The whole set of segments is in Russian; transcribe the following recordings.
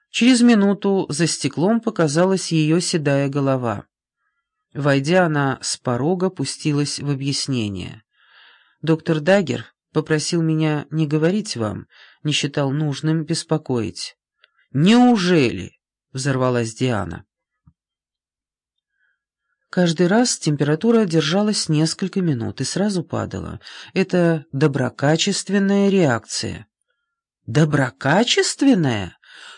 Через минуту за стеклом показалась ее седая голова. Войдя, она с порога пустилась в объяснение. «Доктор Даггер попросил меня не говорить вам, не считал нужным беспокоить». «Неужели?» — взорвалась Диана. Каждый раз температура держалась несколько минут и сразу падала. Это доброкачественная реакция. Доброкачественная?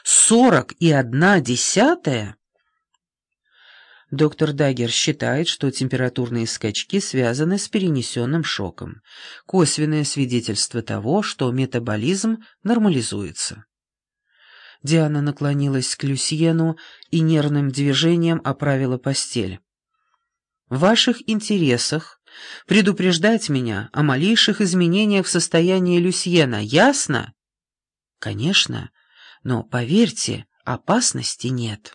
41/10? Доктор Даггер считает, что температурные скачки связаны с перенесенным шоком. Косвенное свидетельство того, что метаболизм нормализуется. Диана наклонилась к Люсьену и нервным движением оправила постель. «В ваших интересах предупреждать меня о малейших изменениях в состоянии Люсьена, ясно?» «Конечно, но, поверьте, опасности нет».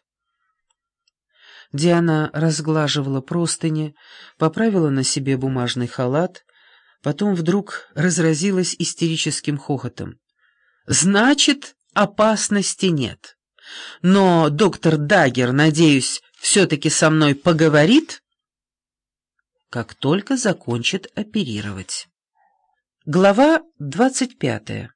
Диана разглаживала простыни, поправила на себе бумажный халат, потом вдруг разразилась истерическим хохотом. «Значит, опасности нет. Но доктор Даггер, надеюсь, все-таки со мной поговорит?» «Как только закончит оперировать». Глава 25.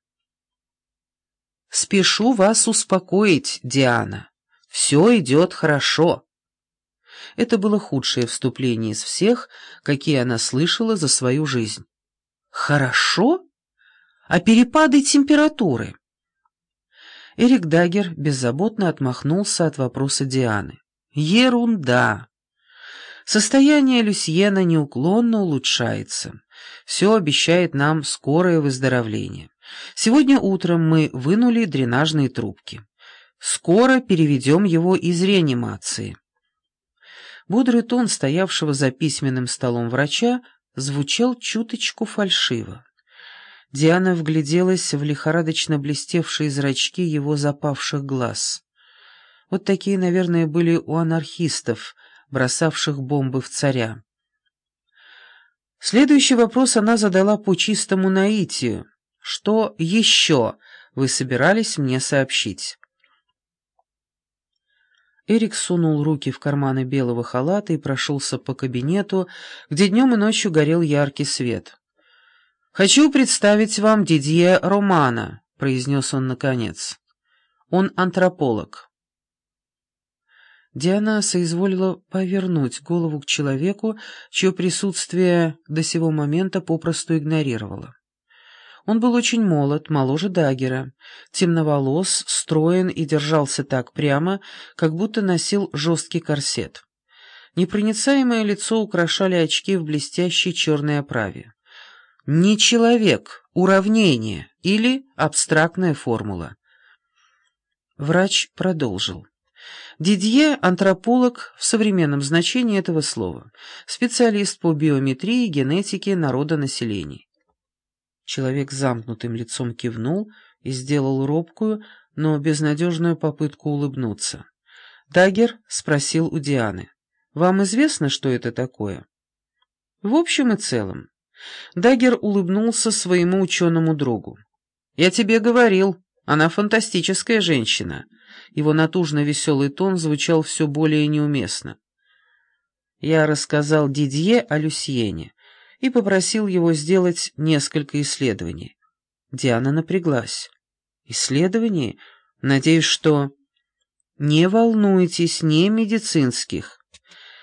«Спешу вас успокоить, Диана. Все идет хорошо». Это было худшее вступление из всех, какие она слышала за свою жизнь. «Хорошо? А перепады температуры?» Эрик Даггер беззаботно отмахнулся от вопроса Дианы. «Ерунда. Состояние Люсьена неуклонно улучшается. Все обещает нам скорое выздоровление. Сегодня утром мы вынули дренажные трубки. Скоро переведем его из реанимации». Бодрый тон стоявшего за письменным столом врача звучал чуточку фальшиво. Диана вгляделась в лихорадочно блестевшие зрачки его запавших глаз. Вот такие, наверное, были у анархистов, бросавших бомбы в царя. Следующий вопрос она задала по чистому наитию. «Что еще вы собирались мне сообщить?» Эрик сунул руки в карманы белого халата и прошелся по кабинету, где днем и ночью горел яркий свет. «Хочу представить вам Дидье Романа», — произнес он наконец. «Он антрополог». Диана соизволила повернуть голову к человеку, чье присутствие до сего момента попросту игнорировала. Он был очень молод, моложе Даггера, темноволос, строен и держался так прямо, как будто носил жесткий корсет. Непроницаемое лицо украшали очки в блестящей черной оправе. Не человек, уравнение или абстрактная формула. Врач продолжил. Дидье – антрополог в современном значении этого слова, специалист по биометрии и генетике народонаселений. Человек с замкнутым лицом кивнул и сделал робкую, но безнадежную попытку улыбнуться. Даггер спросил у Дианы: «Вам известно, что это такое?» В общем и целом. Даггер улыбнулся своему ученому другу. «Я тебе говорил, она фантастическая женщина». Его натужно-веселый тон звучал все более неуместно. Я рассказал Дидье о Люсьене и попросил его сделать несколько исследований. Диана напряглась. «Исследований? Надеюсь, что...» «Не волнуйтесь, не медицинских.